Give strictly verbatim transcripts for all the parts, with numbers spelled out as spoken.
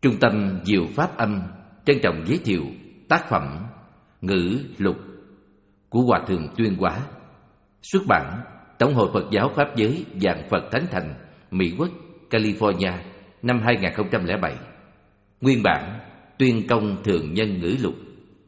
Trung tâm Diệu Pháp Âm trân trọng giới thiệu tác phẩm Ngữ Lục của Hòa Thượng Tuyên Hóa, xuất bản Tổng hội Phật giáo Pháp giới Vạn Phật Thánh Thành, Mỹ Quốc, California, năm hai nghìn không trăm lẻ bảy. Nguyên bản Tuyên Công Thượng Nhân Ngữ Lục.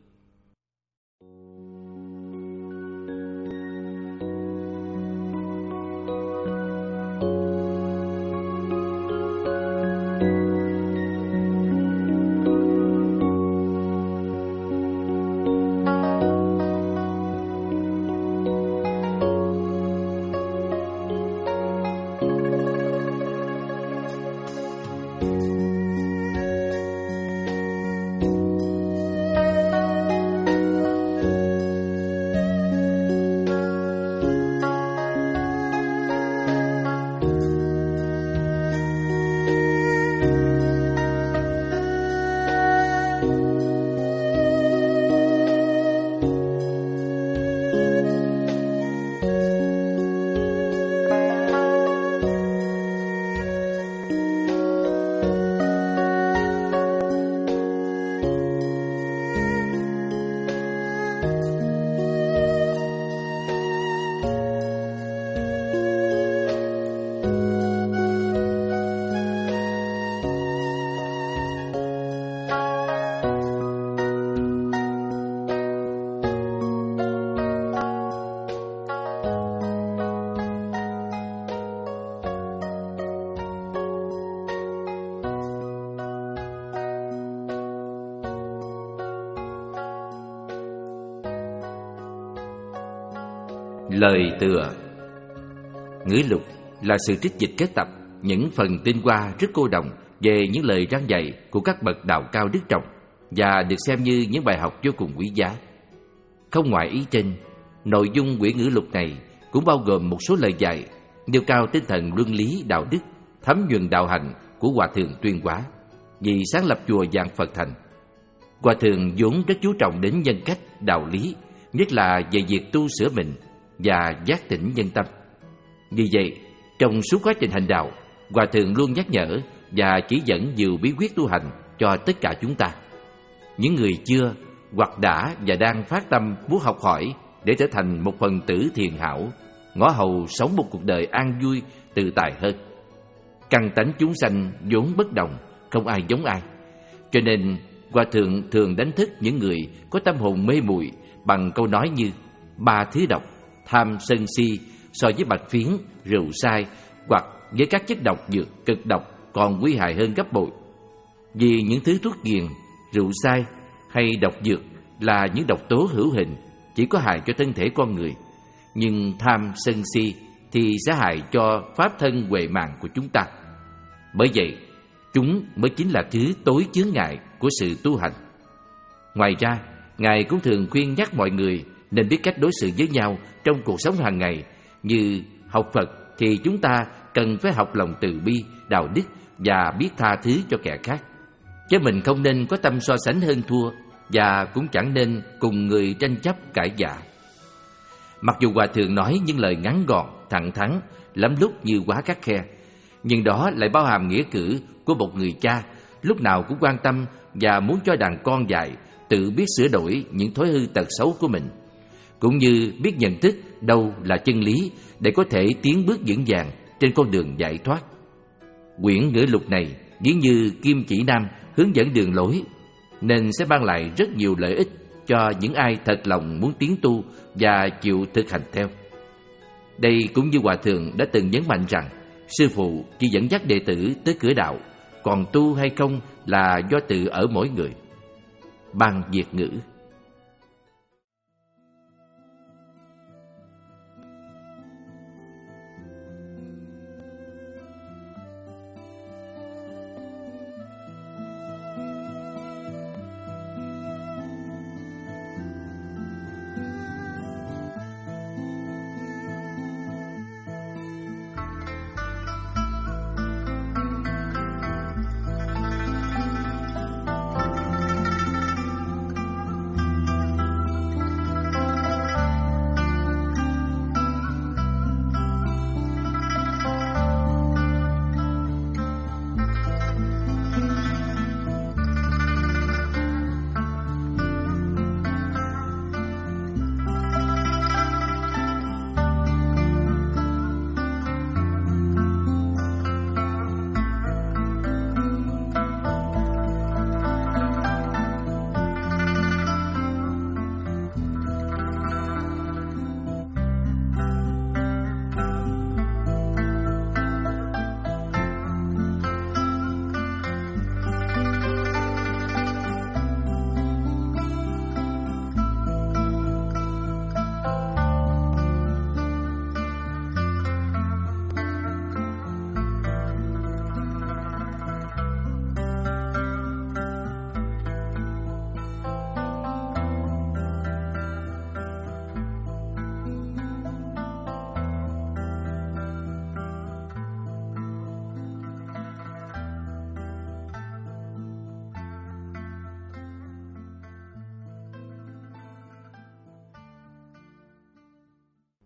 Lời tựa. Ngữ lục là sự trích dịch kết tập những phần tinh hoa rất cô đọng về những lời răn dạy của các bậc đạo cao đức trọng, và được xem như những bài học vô cùng quý giá. Không ngoài ý trên, nội dung quyển ngữ lục này cũng bao gồm một số lời dạy nêu cao tinh thần luân lý đạo đức, thấm nhuần đạo hạnh của Hòa Thượng Tuyên Hóa, vì sáng lập chùa Vạn Phật Thành. Hòa Thượng vốn rất chú trọng đến nhân cách, đạo lý, nhất là về việc tu sửa mình và giác tỉnh nhân tâm. Vì vậy, trong suốt quá trình hành đạo, Hòa Thượng luôn nhắc nhở và chỉ dẫn nhiều bí quyết tu hành cho tất cả chúng ta. Những người chưa hoặc đã và đang phát tâm muốn học hỏi để trở thành một phần tử thiền hảo, ngõ hầu sống một cuộc đời an vui, tự tại hơn. Căn tánh chúng sanh vốn bất đồng, không ai giống ai. Cho nên, Hòa Thượng thường đánh thức những người có tâm hồn mê muội bằng câu nói như: ba thứ độc, tham sân si so với bạch phiến, rượu sai hoặc với các chất độc dược cực độc còn nguy hại hơn gấp bội. Vì những thứ thuốc nghiền, rượu sai hay độc dược là những độc tố hữu hình, chỉ có hại cho thân thể con người, nhưng tham sân si thì sẽ hại cho pháp thân huệ mạng của chúng ta. Bởi vậy, chúng mới chính là thứ tối chướng ngại của sự tu hành. Ngoài ra, Ngài cũng thường khuyên nhắc mọi người nên biết cách đối xử với nhau trong cuộc sống hàng ngày. Như học Phật thì chúng ta cần phải học lòng từ bi, đạo đức và biết tha thứ cho kẻ khác, chứ mình không nên có tâm so sánh hơn thua, và cũng chẳng nên cùng người tranh chấp cãi vã. Mặc dù Hòa Thượng nói những lời ngắn gọn, thẳng thắn, lắm lúc như quá khắt khe, nhưng đó lại bao hàm nghĩa cử của một người cha lúc nào cũng quan tâm và muốn cho đàn con dạy tự biết sửa đổi những thói hư tật xấu của mình, cũng như biết nhận thức đâu là chân lý để có thể tiến bước vững vàng trên con đường giải thoát. Quyển ngữ lục này giống như kim chỉ nam hướng dẫn đường lối, nên sẽ mang lại rất nhiều lợi ích cho những ai thật lòng muốn tiến tu và chịu thực hành theo. Đây cũng như Hòa Thượng đã từng nhấn mạnh rằng sư phụ chỉ dẫn dắt đệ tử tới cửa đạo, còn tu hay không là do tự ở mỗi người. Ban Việt ngữ.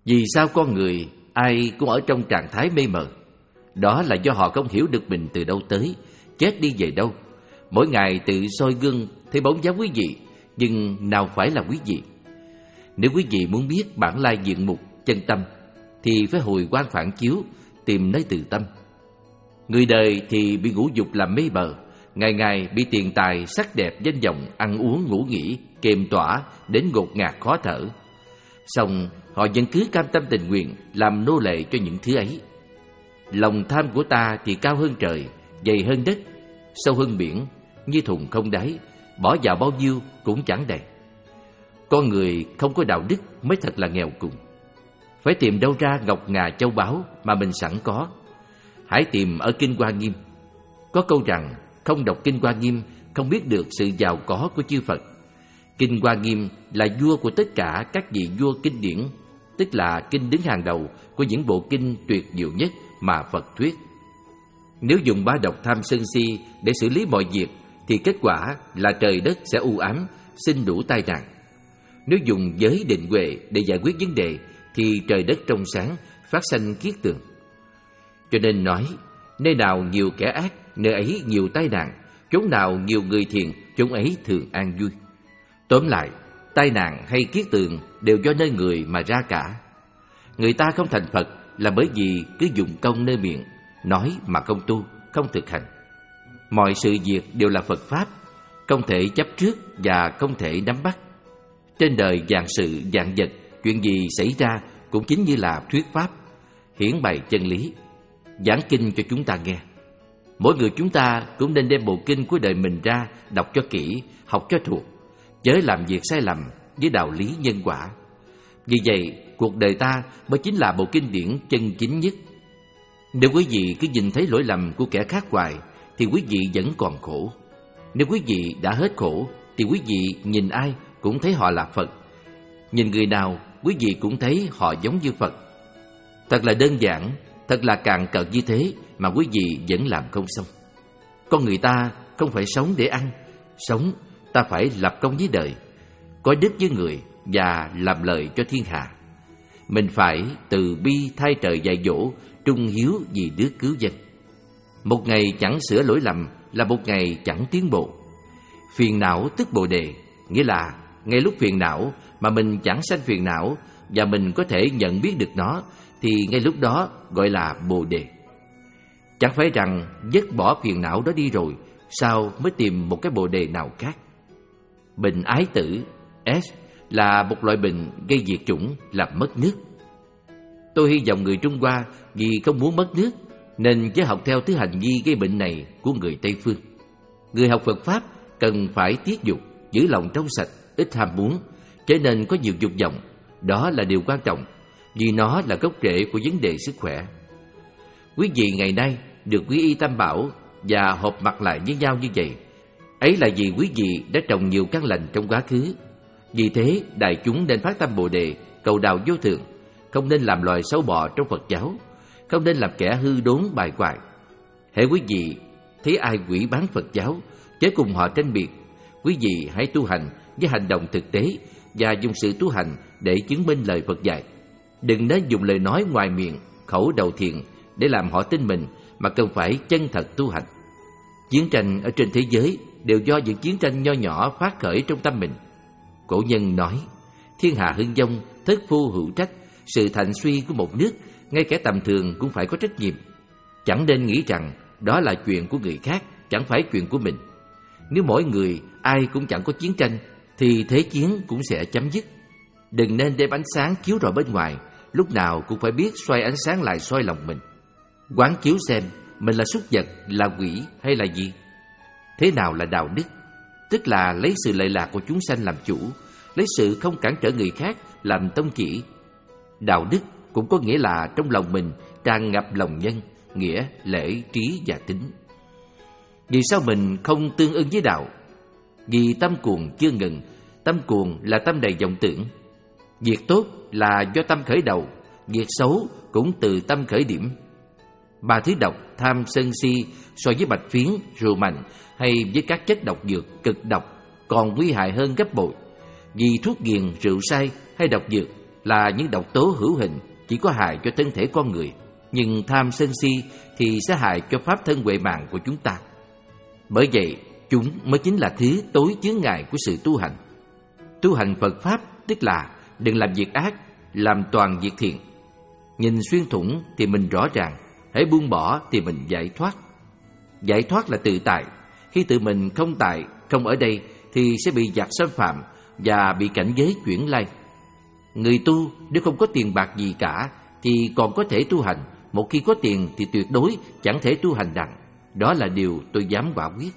Vì sao con người ai cũng ở trong trạng thái mê mờ? Đó là do họ không hiểu được mình từ đâu tới, chết đi về đâu. Mỗi ngày tự soi gương thấy bóng dáng quý vị, nhưng nào phải là quý vị. Nếu quý vị muốn biết bản lai diện mục chân tâm thì phải hồi quang phản chiếu, tìm nơi từ tâm. Người đời thì bị ngũ dục làm mê bờ, ngày ngày bị tiền tài, sắc đẹp, danh vọng, ăn uống, ngủ nghỉ, kềm tỏa đến ngột ngạt khó thở. Xong họ vẫn cứ cam tâm tình nguyện làm nô lệ cho những thứ ấy. Lòng tham của ta thì cao hơn trời, dày hơn đất, sâu hơn biển, như thùng không đáy, bỏ vào bao nhiêu cũng chẳng đầy. Con người không có đạo đức mới thật là nghèo cùng. Phải tìm đâu ra ngọc ngà châu báu mà mình sẵn có? Hãy tìm ở Kinh Hoa Nghiêm. Có câu rằng không đọc Kinh Hoa Nghiêm không biết được sự giàu có của chư Phật. Kinh Hoa Nghiêm là vua của tất cả các vị vua kinh điển, tức là kinh đứng hàng đầu của những bộ kinh tuyệt diệu nhất mà Phật thuyết. Nếu dùng ba độc tham sân si để xử lý mọi việc thì kết quả là trời đất sẽ u ám, sinh đủ tai nạn. Nếu dùng giới định huệ để giải quyết vấn đề thì trời đất trong sáng, phát sanh kiết tường. Cho nên nói, nơi nào nhiều kẻ ác, nơi ấy nhiều tai nạn, chốn nào nhiều người thiện, chốn ấy thường an vui. Tóm lại, tai nạn hay kiết tường đều do nơi người mà ra cả. Người ta không thành Phật là bởi vì cứ dùng công nơi miệng, nói mà không tu, không thực hành. Mọi sự việc đều là Phật Pháp, không thể chấp trước và không thể nắm bắt. Trên đời vạn sự vạn vật, chuyện gì xảy ra cũng chính như là thuyết Pháp, hiển bày chân lý, giảng kinh cho chúng ta nghe. Mỗi người chúng ta cũng nên đem bộ kinh của đời mình ra, đọc cho kỹ, học cho thuộc, chớ làm việc sai lầm với đạo lý nhân quả. Vì vậy, cuộc đời ta mới chính là bộ kinh điển chân chính nhất. Nếu quý vị cứ nhìn thấy lỗi lầm của kẻ khác hoài thì quý vị vẫn còn khổ. Nếu quý vị đã hết khổ thì quý vị nhìn ai cũng thấy họ là Phật. Nhìn người nào quý vị cũng thấy họ giống như Phật. Thật là đơn giản, thật là cạn cợt như thế mà quý vị vẫn làm không xong. Con người ta không phải sống để ăn, sống ta phải lập công với đời, có đức với người và làm lợi cho thiên hạ. Mình phải từ bi thay trời dạy dỗ, trung hiếu vì nước cứu dân. Một ngày chẳng sửa lỗi lầm là một ngày chẳng tiến bộ. Phiền não tức bồ đề, nghĩa là ngay lúc phiền não mà mình chẳng sanh phiền não và mình có thể nhận biết được nó thì ngay lúc đó gọi là bồ đề. Chẳng phải rằng dứt bỏ phiền não đó đi rồi sao mới tìm một cái bồ đề nào khác. Bệnh ái tử S là một loại bệnh gây diệt chủng, làm mất nước. Tôi hy vọng người Trung Hoa vì không muốn mất nước nên chớ học theo thứ hành vi gây bệnh này của người Tây Phương. Người học Phật Pháp cần phải tiết dục, giữ lòng trong sạch, ít ham muốn, trở nên có nhiều dục vọng. Đó là điều quan trọng, vì nó là gốc rễ của vấn đề sức khỏe. Quý vị ngày nay được quy y Tam Bảo và họp mặt lại với nhau như vậy, ấy là vì quý vị đã trồng nhiều căn lành trong quá khứ. Vì thế, đại chúng nên phát tâm Bồ Đề, cầu đạo vô thượng, không nên làm loài sâu bọ trong Phật giáo, không nên làm kẻ hư đốn bài quại. Hễ quý vị thấy ai quỷ bán Phật giáo, chớ cùng họ tranh biệt. Quý vị hãy tu hành với hành động thực tế và dùng sự tu hành để chứng minh lời Phật dạy. Đừng nên dùng lời nói ngoài miệng, khẩu đầu thiện để làm họ tin mình, mà cần phải chân thật tu hành. Chiến tranh ở trên thế giới đều do những chiến tranh nho nhỏ phát khởi trong tâm mình. Cổ nhân nói, thiên hạ hưng vong, thất phu hữu trách. Sự thành suy của một nước, ngay kẻ tầm thường cũng phải có trách nhiệm. Chẳng nên nghĩ rằng đó là chuyện của người khác, chẳng phải chuyện của mình. Nếu mỗi người ai cũng chẳng có chiến tranh thì thế chiến cũng sẽ chấm dứt. Đừng nên đem ánh sáng chiếu rọi bên ngoài, lúc nào cũng phải biết xoay ánh sáng lại soi lòng mình. Quán chiếu xem mình là súc vật, là quỷ hay là gì. Thế nào là đạo đức? Tức là lấy sự lệ lạc của chúng sanh làm chủ, lấy sự không cản trở người khác làm tông chỉ. Đạo đức cũng có nghĩa là trong lòng mình tràn ngập lòng nhân, nghĩa, lễ, trí và tính. Vì sao mình không tương ưng với đạo? Vì tâm cuồng chưa ngừng. Tâm cuồng là tâm đầy vọng tưởng. Việc tốt là do tâm khởi đầu, việc xấu cũng từ tâm khởi điểm. Ba thứ độc, tham, sân, si so với bạch phiến, rượu mạnh hay với các chất độc dược cực độc còn nguy hại hơn gấp bội. Vì thuốc nghiền, rượu say hay độc dược là những độc tố hữu hình chỉ có hại cho thân thể con người, nhưng tham sân si thì sẽ hại cho pháp thân huệ mạng của chúng ta. Bởi vậy, chúng mới chính là thứ tối chướng ngại của sự tu hành. Tu hành Phật Pháp tức là đừng làm việc ác, làm toàn việc thiện. Nhìn xuyên thủng thì mình rõ ràng, hãy buông bỏ thì mình giải thoát. Giải thoát là tự tại. Khi tự mình không tại, không ở đây thì sẽ bị giặc xâm phạm và bị cảnh giới chuyển lai. Người tu nếu không có tiền bạc gì cả thì còn có thể tu hành, một khi có tiền thì tuyệt đối chẳng thể tu hành đặng. Đó là điều tôi dám quả quyết.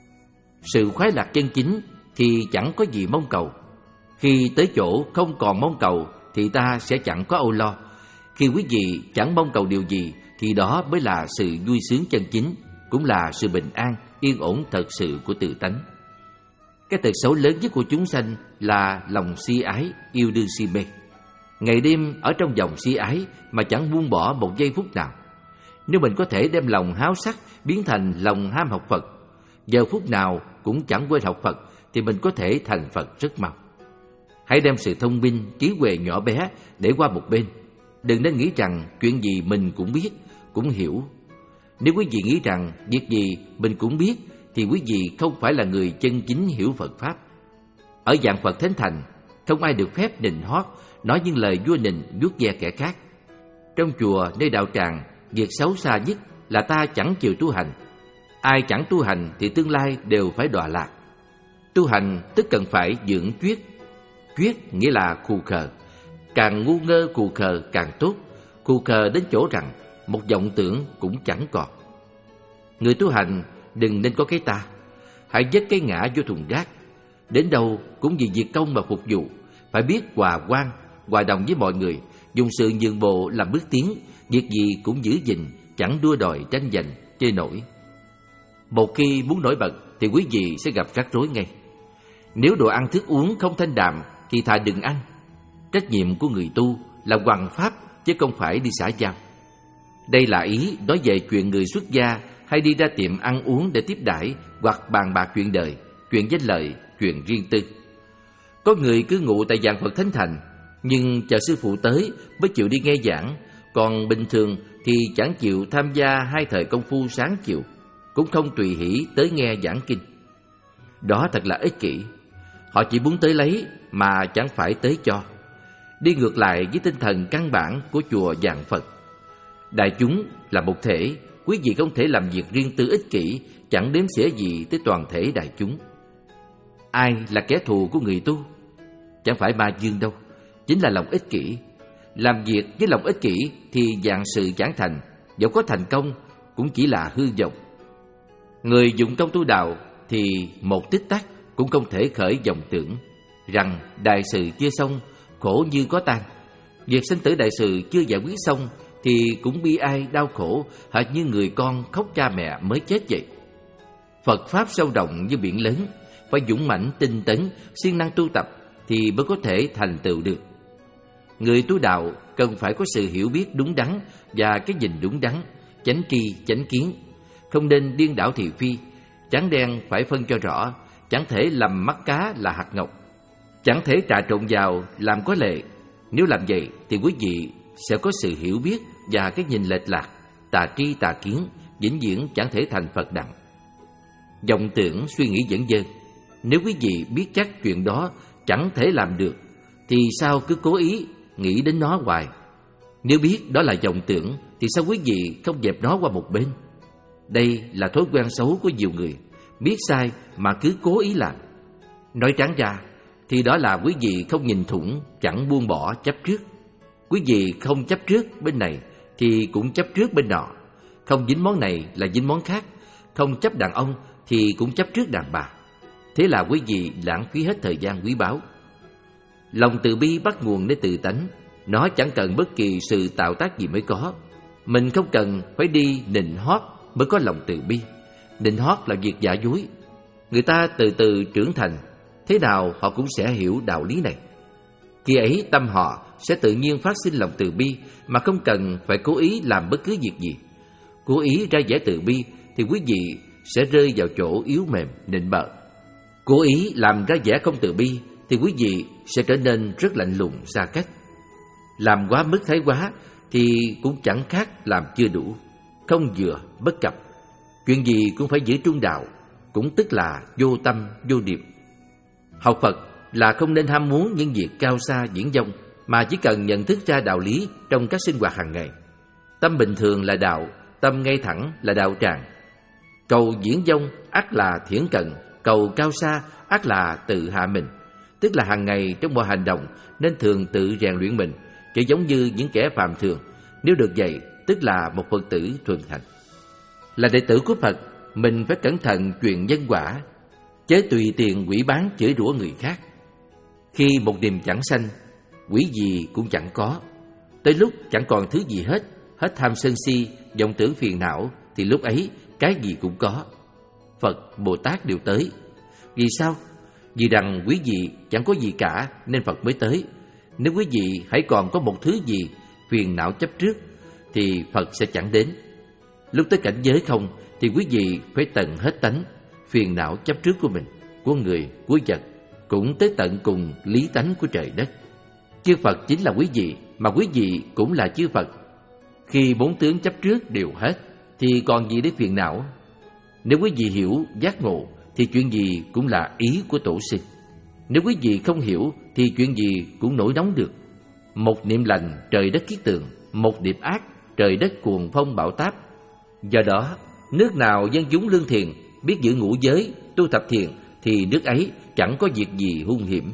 Sự khoái lạc chân chính thì chẳng có gì mong cầu. Khi tới chỗ không còn mong cầu thì ta sẽ chẳng có âu lo. Khi quý vị chẳng mong cầu điều gì thì đó mới là sự vui sướng chân chính, cũng là sự bình an, yên ổn thật sự của tự tánh. Cái tật xấu lớn nhất của chúng sanh là lòng si ái, yêu đương si mê. Ngày đêm ở trong dòng si ái mà chẳng buông bỏ một giây phút nào. Nếu mình có thể đem lòng háo sắc biến thành lòng ham học Phật, giờ phút nào cũng chẳng quên học Phật, thì mình có thể thành Phật rất mau. Hãy đem sự thông minh, trí huệ nhỏ bé để qua một bên. Đừng nên nghĩ rằng chuyện gì mình cũng biết, cũng hiểu. Nếu quý vị nghĩ rằng việc gì mình cũng biết thì quý vị không phải là người chân chính hiểu Phật Pháp. Ở dạng Phật Thánh Thành, không ai được phép nịnh hót, nói những lời vua nịnh vuốt ve kẻ khác. Trong chùa, nơi đạo tràng, việc xấu xa nhất là ta chẳng chịu tu hành. Ai chẳng tu hành thì tương lai đều phải đọa lạc. Tu hành tức cần phải dưỡng chuyết. Chuyết nghĩa là khù khờ. Càng ngu ngơ khù khờ càng tốt. Khù khờ đến chỗ rằng một vọng tưởng cũng chẳng còn. Người tu hành đừng nên có cái ta. Hãy dứt cái ngã vô thùng rác. Đến đâu cũng vì việc công mà phục vụ. Phải biết hòa quan, hòa đồng với mọi người, dùng sự nhường bộ làm bước tiến. Việc gì cũng giữ gìn, chẳng đua đòi tranh giành, chơi nổi. Một khi muốn nổi bật thì quý vị sẽ gặp rắc rối ngay. Nếu đồ ăn thức uống không thanh đạm thì thà đừng ăn. Trách nhiệm của người tu là hoằng pháp chứ không phải đi xã giao. Đây là ý nói về chuyện người xuất gia hay đi ra tiệm ăn uống để tiếp đãi hoặc bàn bạc chuyện đời, chuyện danh lợi, chuyện riêng tư. Có người cứ ngụ tại dạng Phật Thánh Thành, nhưng chờ sư phụ tới mới chịu đi nghe giảng, còn bình thường thì chẳng chịu tham gia hai thời công phu sáng chiều, cũng không tùy hỷ tới nghe giảng kinh. Đó thật là ích kỷ. Họ chỉ muốn tới lấy mà chẳng phải tới cho, đi ngược lại với tinh thần căn bản của chùa dạng Phật. Đại chúng là một thể, quý vị không thể làm việc riêng tư ích kỷ, chẳng đếm xỉa gì tới toàn thể đại chúng. Ai là kẻ thù của người tu? Chẳng phải ma dương đâu, chính là lòng ích kỷ. Làm việc với lòng ích kỷ thì dạng sự chẳng thành, dẫu có thành công cũng chỉ là hư vọng. Người dụng công tu đạo thì một tích tắc cũng không thể khởi vọng tưởng rằng đại sự chưa xong, khổ như có tan. Việc sinh tử đại sự chưa giải quyết xong thì cũng bi ai đau khổ, hệt như người con khóc cha mẹ mới chết vậy. Phật Pháp sâu rộng như biển lớn, phải dũng mãnh tinh tấn, siêng năng tu tập thì mới có thể thành tựu được. Người tu đạo cần phải có sự hiểu biết đúng đắn và cái nhìn đúng đắn, chánh tri chánh kiến, không nên điên đảo thị phi, trắng đen phải phân cho rõ, chẳng thể làm mắt cá là hạt ngọc, chẳng thể trà trộn vào làm có lệ. Nếu làm vậy thì quý vị sẽ có sự hiểu biết và cái nhìn lệch lạc, tà tri tà kiến, vĩnh viễn chẳng thể thành Phật đặng. Vọng tưởng suy nghĩ dẫn dơ. Nếu quý vị biết chắc chuyện đó chẳng thể làm được thì sao cứ cố ý nghĩ đến nó hoài? Nếu biết đó là vọng tưởng thì sao quý vị không dẹp nó qua một bên? Đây là thói quen xấu của nhiều người, biết sai mà cứ cố ý làm. Nói trắng ra thì đó là quý vị không nhìn thủng, chẳng buông bỏ chấp trước. Quý vị không chấp trước bên này thì cũng chấp trước bên nọ, không dính món này là dính món khác, không chấp đàn ông thì cũng chấp trước đàn bà. Thế là quý vị lãng phí hết thời gian quý báu. Lòng từ bi bắt nguồn nơi tự tánh, nó chẳng cần bất kỳ sự tạo tác gì mới có. Mình không cần phải đi nịnh hót mới có lòng từ bi. Nịnh hót là việc giả dối. Người ta từ từ trưởng thành, thế nào họ cũng sẽ hiểu đạo lý này. Khi ấy tâm họ sẽ tự nhiên phát sinh lòng từ bi mà không cần phải cố ý làm bất cứ việc gì. Cố ý ra vẻ từ bi thì quý vị sẽ rơi vào chỗ yếu mềm, nịnh bợ. Cố ý làm ra vẻ không từ bi thì quý vị sẽ trở nên rất lạnh lùng, xa cách. Làm quá mức thái quá thì cũng chẳng khác làm chưa đủ, không vừa bất cập. Chuyện gì cũng phải giữ trung đạo, cũng tức là vô tâm vô niệm. Học Phật là không nên ham muốn những việc cao xa viển vông, mà chỉ cần nhận thức ra đạo lý trong các sinh hoạt hàng ngày. Tâm bình thường là đạo, tâm ngay thẳng là đạo tràng. Cầu viển vông ắt là thiển cận, cầu cao xa ắt là tự hạ mình. Tức là hàng ngày trong mọi hành động nên thường tự rèn luyện mình, chứ giống như những kẻ phàm thường. Nếu được vậy, tức là một Phật tử thuần thành. Là đệ tử của Phật, mình phải cẩn thận chuyện nhân quả, chớ tùy tiền quỷ bán chửi rủa người khác. Khi một niềm chẳng sanh, quỷ gì cũng chẳng có. Tới lúc chẳng còn thứ gì hết, hết tham sân si, vọng tưởng phiền não, thì lúc ấy cái gì cũng có. Phật, Bồ Tát đều tới. Vì sao? Vì rằng quý vị chẳng có gì cả nên Phật mới tới. Nếu quý vị hãy còn có một thứ gì phiền não chấp trước thì Phật sẽ chẳng đến. Lúc tới cảnh giới không thì quý vị phải tận hết tánh phiền não chấp trước của mình, của người, của vật, cũng tới tận cùng lý tánh của trời đất. Chư Phật chính là quý vị, mà quý vị cũng là chư Phật. Khi bốn tướng chấp trước đều hết thì còn gì để phiền não? Nếu quý vị hiểu, giác ngộ thì chuyện gì cũng là ý của tổ sinh. Nếu quý vị không hiểu thì chuyện gì cũng nổi nóng được. Một niệm lành trời đất kiết tường, một niệm ác trời đất cuồng phong bão táp. Do đó, nước nào dân chúng lương thiện, biết giữ ngũ giới, tu thập thiện thì nước ấy chẳng có việc gì hung hiểm.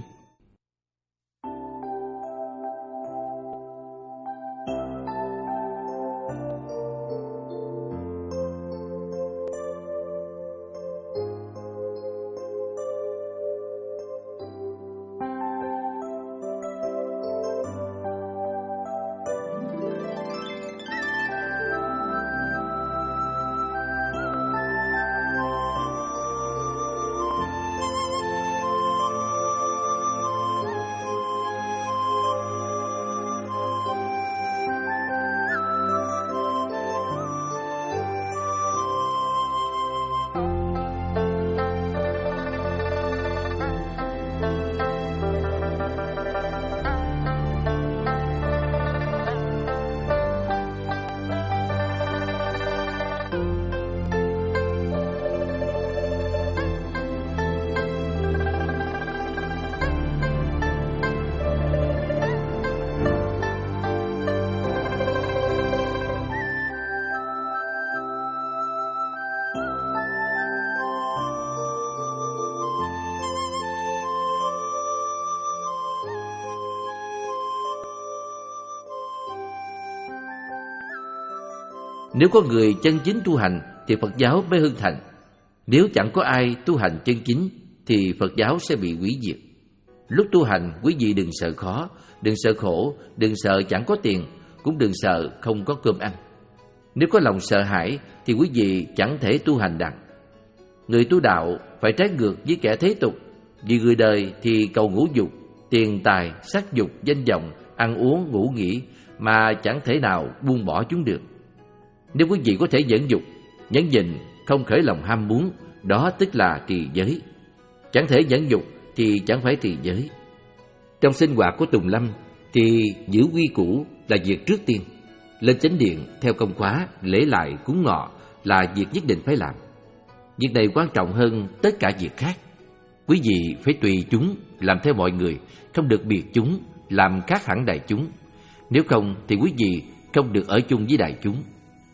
Nếu có người chân chính tu hành thì Phật giáo mới hưng thành. Nếu chẳng có ai tu hành chân chính thì Phật giáo sẽ bị hủy diệt. Lúc tu hành, quý vị đừng sợ khó, đừng sợ khổ, đừng sợ chẳng có tiền, cũng đừng sợ không có cơm ăn. Nếu có lòng sợ hãi thì quý vị chẳng thể tu hành đặng. Người tu đạo phải trái ngược với kẻ thế tục. Vì người đời thì cầu ngũ dục, tiền tài, sắc dục, danh vọng, ăn uống, ngủ nghỉ mà chẳng thể nào buông bỏ chúng được. Nếu quý vị có thể nhẫn dục, nhẫn nhịn, không khởi lòng ham muốn, đó tức là trì giới. Chẳng thể nhẫn dục thì chẳng phải trì giới. Trong sinh hoạt của Tùng Lâm thì giữ quy củ là việc trước tiên. Lên chánh điện, theo công khóa, lễ lại, cúng ngọ là việc nhất định phải làm. Việc này quan trọng hơn tất cả việc khác. Quý vị phải tùy chúng, làm theo mọi người, không được biệt chúng, làm khác hẳn đại chúng. Nếu không thì quý vị không được ở chung với đại chúng.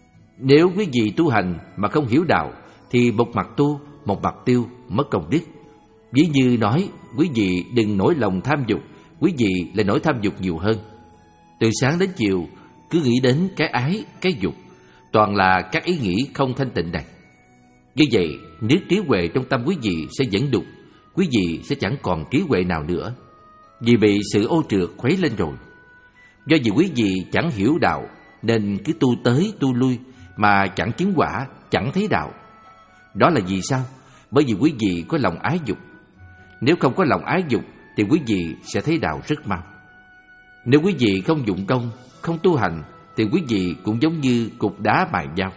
Nếu quý vị tu hành mà không hiểu đạo thì một mặt tu, một mặt tiêu, mất công đức. Ví như nói, quý vị đừng nổi lòng tham dục, quý vị lại nổi tham dục nhiều hơn. Từ sáng đến chiều cứ nghĩ đến cái ái, cái dục, toàn là các ý nghĩ không thanh tịnh này. Như vậy, nếu trí huệ trong tâm quý vị sẽ dẫn đục, quý vị sẽ chẳng còn trí huệ nào nữa, vì bị sự ô trượt khuấy lên rồi. Do vì quý vị chẳng hiểu đạo nên cứ tu tới tu lui mà chẳng chứng quả, chẳng thấy đạo. Đó là vì sao? Bởi vì quý vị có lòng ái dục. Nếu không có lòng ái dục thì quý vị sẽ thấy đạo rất mau. Nếu quý vị không dụng công, không tu hành thì quý vị cũng giống như cục đá mài dao.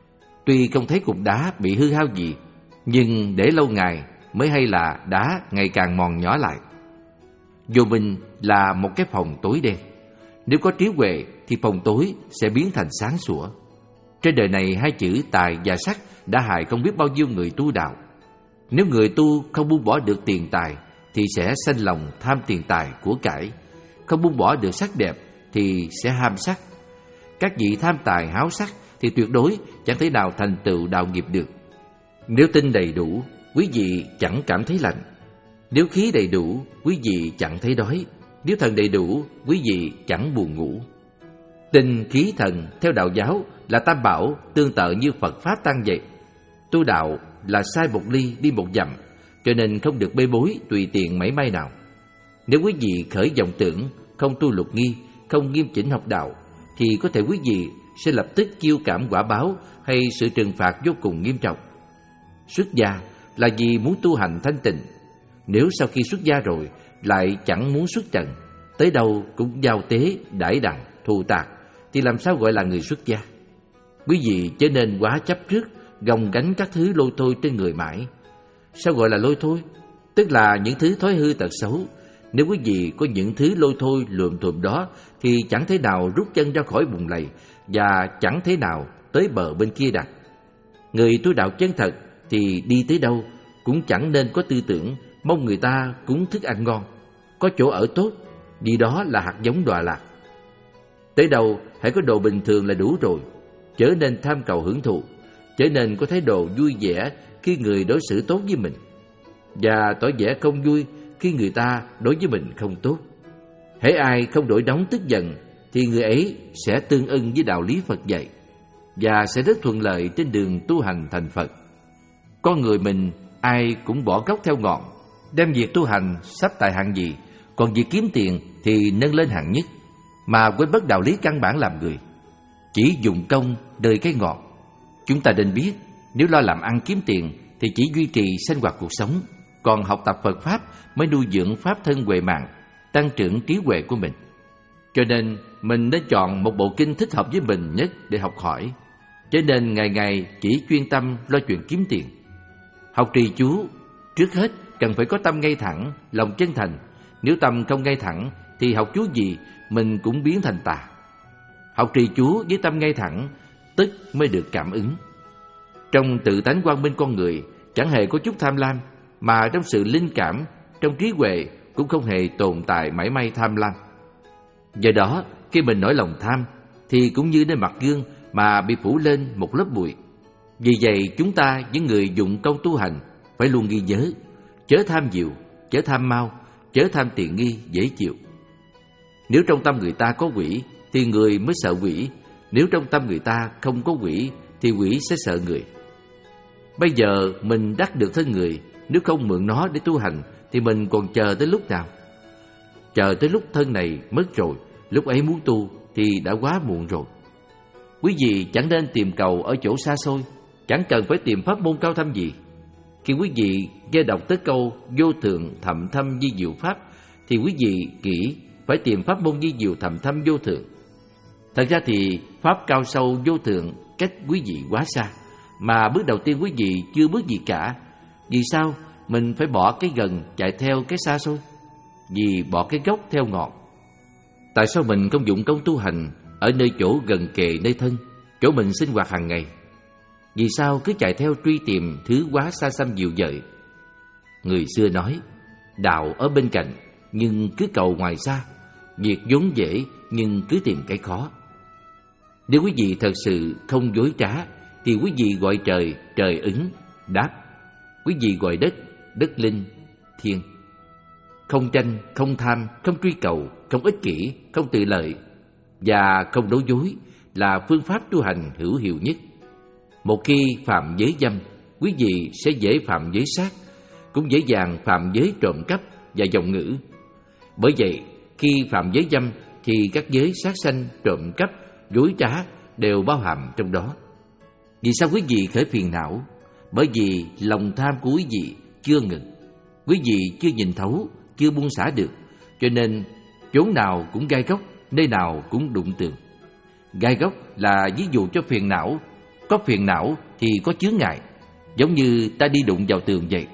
Tuy không thấy cục đá bị hư hao gì, nhưng để lâu ngày mới hay là đá ngày càng mòn nhỏ lại. Vô minh là một cái phòng tối đen. Nếu có trí huệ thì phòng tối sẽ biến thành sáng sủa. Trên đời này hai chữ tài và sắc đã hại không biết bao nhiêu người tu đạo. Nếu người tu không buông bỏ được tiền tài thì sẽ sanh lòng tham tiền tài của cải. Không buông bỏ được sắc đẹp thì sẽ ham sắc. Các vị tham tài háo sắc thì tuyệt đối chẳng thể nào thành tựu đạo nghiệp được. Nếu tinh đầy đủ, quý vị chẳng cảm thấy lạnh. Nếu khí đầy đủ, quý vị chẳng thấy đói. Nếu thần đầy đủ, quý vị chẳng buồn ngủ. Tinh, khí, thần theo đạo giáo là tam bảo, tương tự như Phật Pháp tăng vậy. Tu đạo là sai một ly đi một dặm, cho nên không được bê bối tùy tiện mảy may nào. Nếu quý vị khởi vọng tưởng, không tu luật nghi, không nghiêm chỉnh học đạo, thì có thể quý vị sẽ lập tức chiêu cảm quả báo hay sự trừng phạt vô cùng nghiêm trọng. Xuất gia là vì muốn tu hành thanh tịnh. Nếu sau khi xuất gia rồi lại chẳng muốn xuất trần, tới đâu cũng giao tế, đãi đằng, thù tạc, thì làm sao gọi là người xuất gia? Quý vị chớ nên quá chấp trước, gồng gánh các thứ lôi thôi trên người mãi. Sao gọi là lôi thôi? Tức là những thứ thói hư tật xấu. Nếu quý vị có những thứ lôi thôi lượm thượm đó thì chẳng thể nào rút chân ra khỏi bùn lầy và chẳng thể nào tới bờ bên kia đặt. Người tu đạo chân thật thì đi tới đâu cũng chẳng nên có tư tưởng mong người ta cúng thức ăn ngon, có chỗ ở tốt, vì đó là hạt giống đọa lạc. Tới đâu hãy có độ bình thường là đủ rồi, chớ nên tham cầu hưởng thụ, chớ nên có thái độ vui vẻ khi người đối xử tốt với mình, và tỏ vẻ không vui khi người ta đối với mình không tốt. Hễ ai không đổi nóng tức giận thì người ấy sẽ tương ưng với đạo lý Phật dạy và sẽ rất thuận lợi trên đường tu hành thành Phật. Con người mình ai cũng bỏ gốc theo ngọn, đem việc tu hành sắp tại hạng gì, còn việc kiếm tiền thì nâng lên hạng nhất, mà quên mất đạo lý căn bản làm người, chỉ dùng công đời cái ngọt. Chúng ta nên biết, nếu lo làm ăn kiếm tiền thì chỉ duy trì sinh hoạt cuộc sống, còn học tập Phật Pháp mới nuôi dưỡng pháp thân huệ mạng, tăng trưởng trí huệ của mình. Cho nên mình nên chọn một bộ kinh thích hợp với mình nhất để học hỏi, cho nên ngày ngày chỉ chuyên tâm lo chuyện kiếm tiền. Học trì chú, trước hết cần phải có tâm ngay thẳng, lòng chân thành. Nếu tâm không ngay thẳng thì học chú gì mình cũng biến thành tà. Học trì chú với tâm ngay thẳng, tức mới được cảm ứng. Trong tự tánh quang minh con người chẳng hề có chút tham lam, mà trong sự linh cảm, trong trí huệ cũng không hề tồn tại mảy may tham lam. Do đó, khi mình nổi lòng tham thì cũng như nơi mặt gương mà bị phủ lên một lớp bụi. Vì vậy chúng ta, những người dụng công tu hành, phải luôn ghi nhớ: chớ tham diệu, chớ tham mau, chớ tham tiện nghi dễ chịu. Nếu trong tâm người ta có quỷ thì người mới sợ quỷ. Nếu trong tâm người ta không có quỷ thì quỷ sẽ sợ người. Bây giờ mình đắc được thân người, nếu không mượn nó để tu hành thì mình còn chờ tới lúc nào? Chờ tới lúc thân này mất rồi, lúc ấy muốn tu thì đã quá muộn rồi. Quý vị chẳng nên tìm cầu ở chỗ xa xôi, chẳng cần phải tìm pháp môn cao thâm gì. Khi quý vị nghe đọc tới câu vô thượng thậm thâm di diệu pháp thì quý vị kỹ phải tìm pháp môn di diệu thậm thâm vô thượng. Thật ra thì pháp cao sâu vô thượng cách quý vị quá xa, mà bước đầu tiên quý vị chưa bước gì cả. Vì sao mình phải bỏ cái gần chạy theo cái xa xôi? Vì bỏ cái gốc theo ngọn. Tại sao mình không dụng công tu hành ở nơi chỗ gần kề nơi thân, chỗ mình sinh hoạt hàng ngày? Vì sao cứ chạy theo truy tìm thứ quá xa xăm diệu vời? Người xưa nói, đạo ở bên cạnh nhưng cứ cầu ngoài xa, việc vốn dễ nhưng cứ tìm cái khó. Nếu quý vị thật sự không dối trá thì quý vị gọi trời, trời ứng, đáp. Quý vị gọi đất, đất linh, thiên. Không tranh, không tham, không truy cầu, không ích kỷ, không tự lợi và không đấu dối là phương pháp tu hành hữu hiệu nhất. Một khi phạm giới dâm, quý vị sẽ dễ phạm giới sát, cũng dễ dàng phạm giới trộm cắp và vọng ngữ. Bởi vậy, khi phạm giới dâm thì các giới sát sanh, trộm cắp, dối trá đều bao hàm trong đó. Vì sao quý vị khởi phiền não? Bởi vì lòng tham của quý vị chưa ngừng, quý vị chưa nhìn thấu, chưa buông xả được, cho nên chỗ nào cũng gai góc, nơi nào cũng đụng tường. Gai góc là ví dụ cho phiền não. Có phiền não thì có chướng ngại, giống như ta đi đụng vào tường vậy.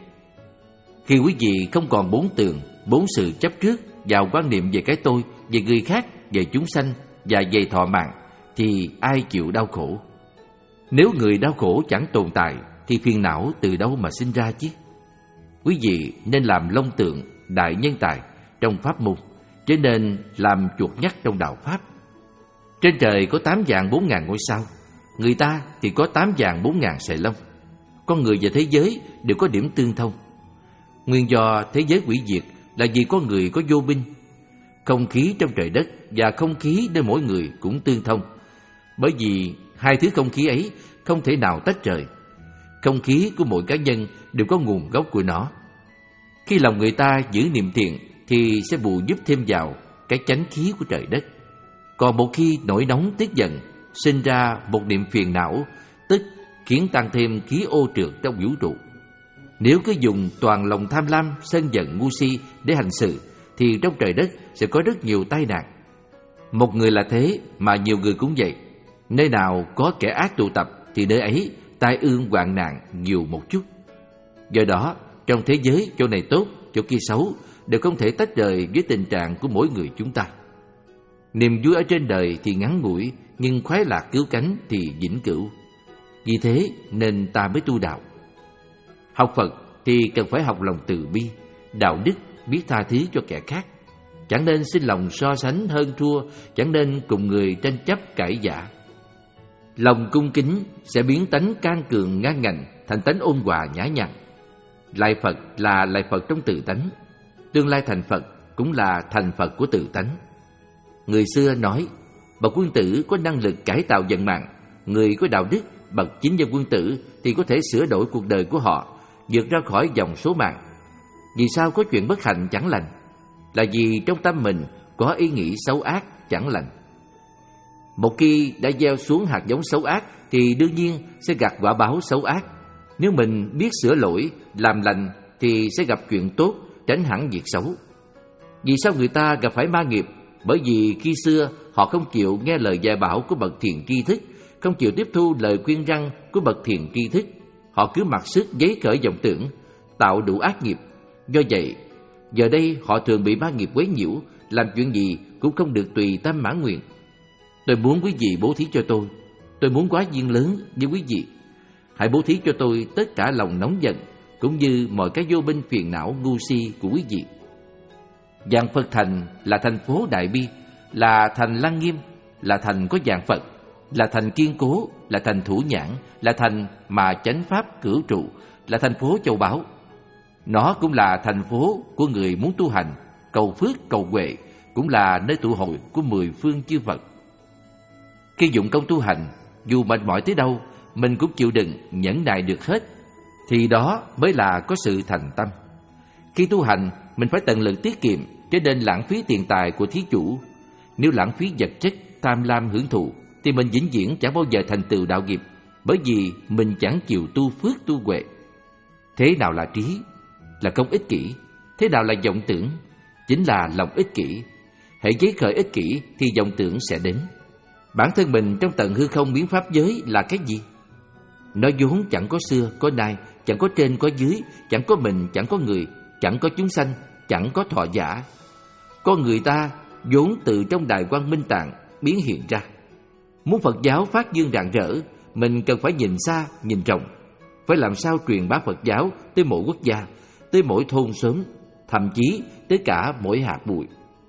Khi quý vị không còn bốn tường, bốn sự chấp trước vào quan niệm về cái tôi, về người khác về chúng sanh và về thọ mạng thì ai chịu đau khổ? Nếu người đau khổ chẳng tồn tại thì phiền não từ đâu mà sinh ra chứ? Quý vị nên làm long tượng đại nhân tài trong pháp môn, chứ nên làm chuột nhắt trong đạo pháp. Trên trời có tám vạn bốn ngàn ngôi sao, người ta thì có tám vạn bốn ngàn sợi lông. Con người và thế giới đều có điểm tương thông. Nguyên do thế giới hủy diệt là vì con người có vô minh. Không khí trong trời đất và không khí nơi mỗi người cũng tương thông, bởi vì hai thứ không khí ấy không thể nào tách rời. Không khí của mỗi cá nhân đều có nguồn gốc của nó. Khi lòng người ta giữ niệm thiện thì sẽ bù giúp thêm vào cái chánh khí của trời đất. Còn một khi nổi nóng tức giận, sinh ra một niệm phiền não, tức khiến tăng thêm khí ô trượt trong vũ trụ. Nếu cứ dùng toàn lòng tham lam, sân giận, ngu si để hành sự thì trong trời đất sẽ có rất nhiều tai nạn. Một người là thế mà nhiều người cũng vậy. Nơi nào có kẻ ác tụ tập thì nơi ấy tai ương hoạn nạn nhiều một chút. Do đó, trong thế giới chỗ này tốt, chỗ kia xấu đều không thể tách rời với tình trạng của mỗi người chúng ta. Niềm vui ở trên đời thì ngắn ngủi, nhưng khoái lạc cứu cánh thì vĩnh cửu. Vì thế nên ta mới tu đạo. Học Phật thì cần phải học lòng từ bi, đạo đức, biết tha thứ cho kẻ khác. Chẳng nên sinh lòng so sánh hơn thua, chẳng nên cùng người tranh chấp cãi vã. Lòng cung kính sẽ biến tánh can cường ngang ngạnh thành tánh ôn hòa nhã nhặn. Lại Phật là lại Phật trong tự tánh, tương lai thành Phật cũng là thành Phật của tự tánh. Người xưa nói, bậc quân tử có năng lực cải tạo vận mạng, người có đạo đức, bậc chính nhân quân tử thì có thể sửa đổi cuộc đời của họ, vượt ra khỏi dòng số mạng. Vì sao có chuyện bất hạnh chẳng lành? Là vì trong tâm mình có ý nghĩ xấu ác chẳng lành. Một khi đã gieo xuống hạt giống xấu ác thì đương nhiên sẽ gặt quả báo xấu ác. Nếu mình biết sửa lỗi, làm lành thì sẽ gặp chuyện tốt, tránh hẳn việc xấu. Vì sao người ta gặp phải ma nghiệp? Bởi vì khi xưa họ không chịu nghe lời dạy bảo của bậc thiền tri thức, không chịu tiếp thu lời khuyên răn của bậc thiền tri thức. Họ cứ mặc sức giấy khởi vọng tưởng, tạo đủ ác nghiệp. Do vậy, giờ đây họ thường bị ma nghiệp quấy nhiễu, làm chuyện gì cũng không được tùy tâm mãn nguyện. Tôi muốn quý vị bố thí cho tôi. Tôi muốn quá duyên lớn với quý vị. Hãy bố thí cho tôi tất cả lòng nóng giận, cũng như mọi cái vô minh phiền não ngu si của quý vị. Vạn Phật Thành là thành phố Đại Bi, là thành Lăng Nghiêm, là thành có vạn Phật, là thành kiên cố, là thành thủ nhãn, là thành mà chánh pháp cửu trụ, là thành phố châu báu. Nó cũng là thành phố của người muốn tu hành, cầu phước, cầu huệ, cũng là nơi tụ hội của mười phương chư Phật. Khi dụng công tu hành, dù mệt mỏi tới đâu, mình cũng chịu đựng, nhẫn nại được hết, thì đó mới là có sự thành tâm. Khi tu hành, mình phải tận lực tiết kiệm, cho nên lãng phí tiền tài của thí chủ. Nếu lãng phí vật chất, tham lam hưởng thụ, thì mình vĩnh viễn chẳng bao giờ thành tựu đạo nghiệp, bởi vì mình chẳng chịu tu phước tu huệ. Thế nào là trí? Là không ích kỷ. Thế nào là vọng tưởng? Chính là lòng ích kỷ. Hãy giấy khởi ích kỷ thì vọng tưởng sẽ đến. Bản thân mình trong tận hư không biến pháp giới là cái gì? Nó vốn chẳng có xưa, có nay, chẳng có trên, có dưới, chẳng có mình, chẳng có người, chẳng có chúng sanh, chẳng có thọ giả. Con người ta vốn từ trong đài quang minh tạng biến hiện ra. Muốn Phật giáo phát dương rạng rỡ, mình cần phải nhìn xa, nhìn rộng. Phải làm sao truyền bá Phật giáo tới mỗi quốc gia, tới mỗi thôn xóm, thậm chí tới cả mỗi hạt bụi.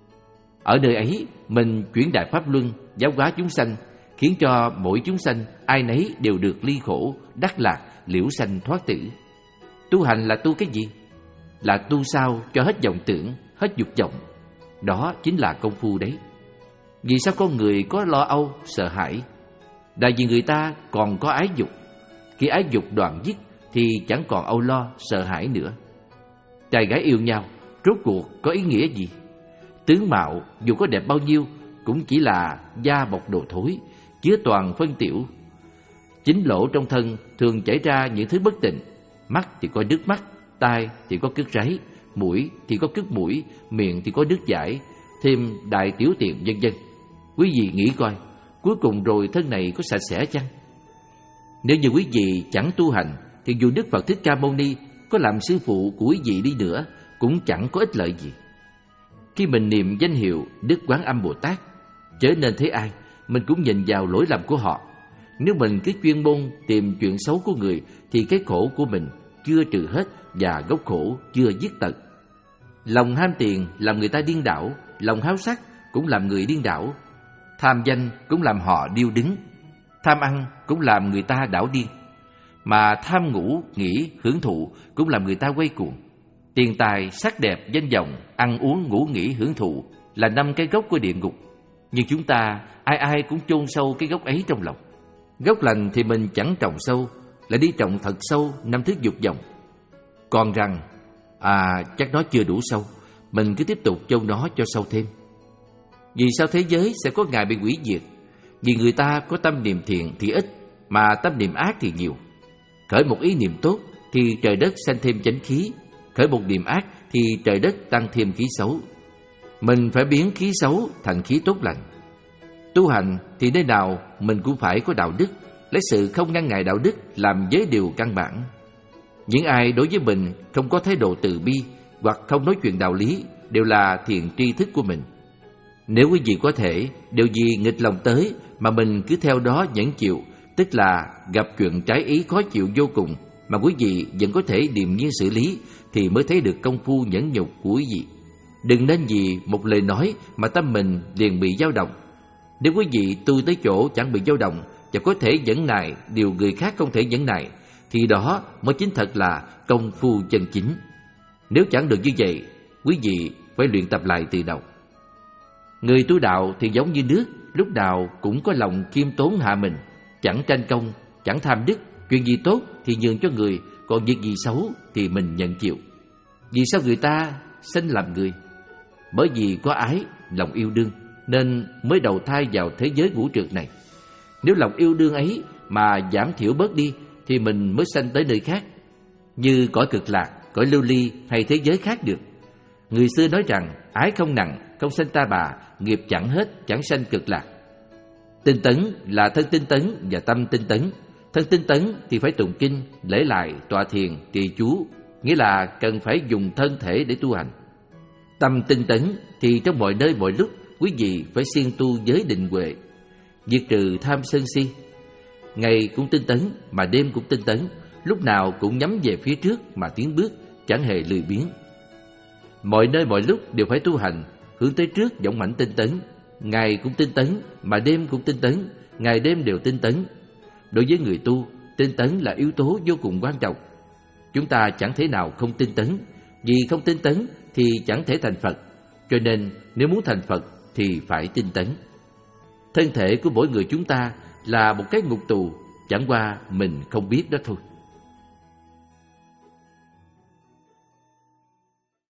Ở nơi ấy, mình chuyển đại pháp luân, giáo hóa chúng sanh, khiến cho mỗi chúng sanh ai nấy đều được ly khổ, đắc lạc, liễu sanh thoát tử. Tu hành là tu cái gì? Là tu sao cho hết vọng tưởng, hết dục vọng. Đó chính là công phu đấy. Vì sao con người có lo âu, sợ hãi? Là vì người ta còn có ái dục. Khi ái dục đoạn dứt thì chẳng còn âu lo, sợ hãi nữa. Trai gái yêu nhau, rốt cuộc có ý nghĩa gì? Tướng mạo dù có đẹp bao nhiêu cũng chỉ là da bọc đồ thối, chứa toàn phân tiểu. Chính lỗ trong thân thường chảy ra những thứ bất tịnh. Mắt thì có nước mắt, tai thì có cứt ráy, mũi thì có cứt mũi, miệng thì có nước dãi, thêm đại tiểu tiện vân vân. Quý vị nghĩ coi, cuối cùng rồi thân này có sạch sẽ chăng? Nếu như quý vị chẳng tu hành thì dù Đức Phật Thích Ca Mâu Ni có làm sư phụ của quý vị đi nữa cũng chẳng có ích lợi gì. Khi mình niệm danh hiệu Đức Quán Âm Bồ Tát, chớ nên thấy ai, mình cũng nhìn vào lỗi lầm của họ. Nếu mình cứ chuyên môn tìm chuyện xấu của người thì cái khổ của mình chưa trừ hết và gốc khổ chưa dứt tận. Lòng ham tiền làm người ta điên đảo, lòng háo sắc cũng làm người điên đảo. Tham danh cũng làm họ điêu đứng, tham ăn cũng làm người ta đảo điên. Mà tham ngủ, nghỉ, hưởng thụ cũng làm người ta quay cuồng. Tiền tài, sắc đẹp, danh vọng, ăn uống, ngủ nghỉ, hưởng thụ là năm cái gốc của địa ngục. Nhưng chúng ta ai ai cũng chôn sâu cái gốc ấy trong lòng. Gốc lành thì mình chẳng trồng sâu, lại đi trồng thật sâu năm thứ dục vọng. Còn rằng à chắc nó chưa đủ sâu, mình cứ tiếp tục chôn nó cho sâu thêm. Vì sao thế giới sẽ có ngày bị hủy diệt? Vì người ta có tâm niệm thiện thì ít, mà tâm niệm ác thì nhiều. Khởi một ý niệm tốt thì trời đất sanh thêm chánh khí, khởi một niệm ác thì trời đất tăng thêm khí xấu. Mình phải biến khí xấu thành khí tốt lành. Tu hành thì nơi nào mình cũng phải có đạo đức, lấy sự không ngăn ngại đạo đức làm giới điều căn bản. Những ai đối với mình không có thái độ từ bi hoặc không nói chuyện đạo lý đều là thiện tri thức của mình. Nếu quý vị có thể điều gì nghịch lòng tới mà mình cứ theo đó nhẫn chịu, tức là gặp chuyện trái ý khó chịu vô cùng mà quý vị vẫn có thể điềm nhiên xử lý, thì mới thấy được công phu nhẫn nhục của quý vị. Đừng nên vì một lời nói mà tâm mình liền bị dao động. Nếu quý vị tu tới chỗ chẳng bị dao động và có thể nhẫn nại điều người khác không thể nhẫn nại, thì đó mới chính thật là công phu chân chính. Nếu chẳng được như vậy, quý vị phải luyện tập lại từ đầu. Người tu đạo thì giống như nước, lúc nào cũng có lòng khiêm tốn hạ mình, chẳng tranh công, chẳng tham đức. Chuyện gì tốt thì nhường cho người, còn việc gì xấu thì mình nhận chịu. Vì sao người ta sinh làm người? Bởi vì có ái, lòng yêu đương, nên mới đầu thai vào thế giới ngũ trược này. Nếu lòng yêu đương ấy mà giảm thiểu bớt đi thì mình mới sanh tới nơi khác, như cõi cực lạc, cõi lưu ly hay thế giới khác được. Người xưa nói rằng ái không nặng, không sanh ta bà, nghiệp chẳng hết, chẳng sanh cực lạc. Tinh tấn là thân tinh tấn và tâm tinh tấn. Thân tinh tấn thì phải tụng kinh, lễ lại, tọa thiền, trì chú, nghĩa là cần phải dùng thân thể để tu hành. Tâm tinh tấn thì trong mọi nơi mọi lúc quý vị phải siêng tu giới định huệ, diệt trừ tham sân si. Ngày cũng tinh tấn mà đêm cũng tinh tấn, lúc nào cũng nhắm về phía trước mà tiến bước, chẳng hề lười biếng. Mọi nơi mọi lúc đều phải tu hành, hướng tới trước dũng mãnh tinh tấn. Ngày cũng tinh tấn mà đêm cũng tinh tấn, ngày đêm đều tinh tấn. Đối với người tu, tinh tấn là yếu tố vô cùng quan trọng. Chúng ta chẳng thể nào không tinh tấn, vì không tinh tấn thì chẳng thể thành Phật. Cho nên nếu muốn thành Phật thì phải tinh tấn. Thân thể của mỗi người chúng ta là một cái ngục tù, chẳng qua mình không biết đó thôi.